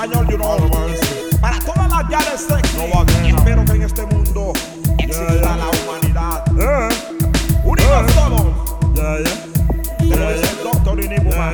español, you know. Para todas las gales sexy. Espero que en este mundo exista la humanidad. Unidos todos. Te lo dice el doctor Inimuman.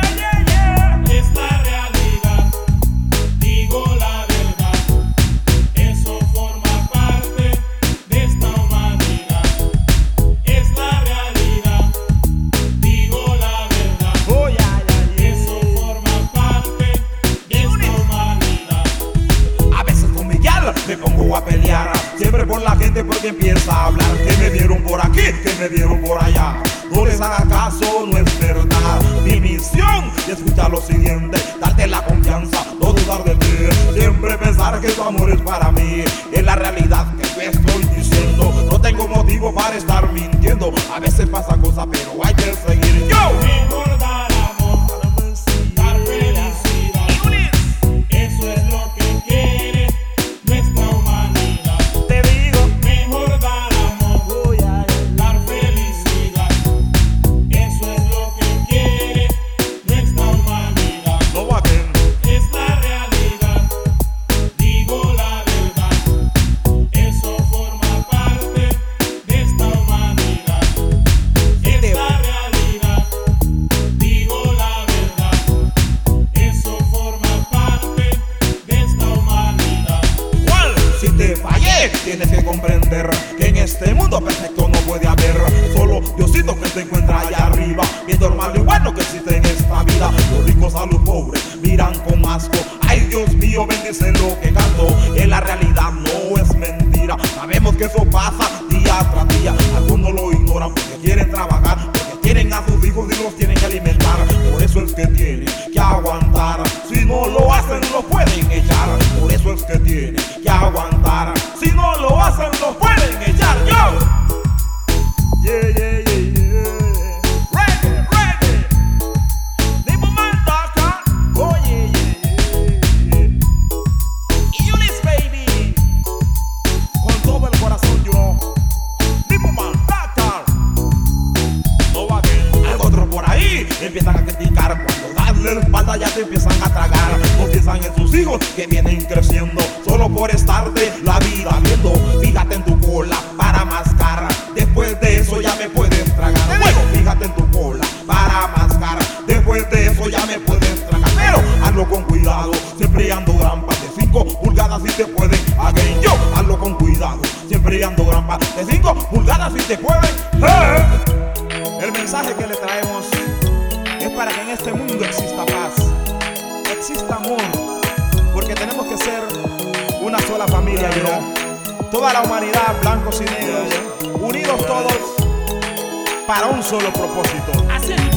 Es la realidad, digo la verdad. Eso forma parte de esta humanidad. Es la realidad, digo la verdad. Eso forma parte de esta humanidad. A veces con mi gal me pongo a pelear, siempre por la gente porque empieza a hablar. Que me dieron por aquí, que me dieron por allá. No les haga caso, no es verdad. Mi misión es escuchar lo siguiente: darte la confianza, no dudar de ti. Siempre pensar que tu amor es para mí. Es la realidad que te estoy diciendo. No tengo motivo para estar mintiendo. A veces pasa cosas, pero hay que seguir. ¡Yo! Mejor dar amor, dar felicidad. Eso es lo que quiere nuestra humanidad. Te digo, Mejor dar amor, dar felicidad. Eso es lo que quiere nuestra humanidad. no va bien. Es la realidad, digo la verdad. Eso forma parte de esta humanidad. Es la realidad, digo la verdad. Eso forma parte de esta humanidad. ¿Cuál? Si te fallé, tienes que comprender que en este mundo perfecto no puede haber. Solo Diosito que se encuentra allá arriba, viendo lo malo y bueno que existe en esta vida. Los ricos a los pobres miran con asco. Ay, Dios mío, bendice lo que canto. En la realidad no es mentira. Sabemos que eso pasa día tras día. Algunos lo ignoran porque quieren trabajar, porque tienen a sus hijos y los tienen que alimentar. Por eso es que tienen que aguantar. Si no lo hacen, lo pueden echar. Por eso es que tienen que aguantar. Si no lo hacen, lo pueden echar. ¡Yo! Reggae, reggae. Nimbuman Doctor. Oh, Y Ulis, baby. Con todo el corazón, you know. Nimbuman Doctor. No va bien. Algo otro por ahí empiezan a criticar. Cuando darle la espalda ya te empiezan a tragar. No piensan en sus hijos que vienen creciendo solo por estar de la vida viendo. Fíjate en tu cola para mascar. Después de eso ya me puedes tragar. Bueno, fíjate en tu cola para mascar. Después de eso ya me puedes tragar. Pero hazlo con cuidado, siempre ando grampas de 5 pulgadas si te pueden. Again, yo hazlo con cuidado, siempre ando grampas de 5 pulgadas si te pueden. El mensaje que le traemos es para que en este mundo exista paz, exista amor, porque tenemos que ser una sola familia, you know. Toda la humanidad, blancos y negros, unidos todos para un solo propósito. Hacer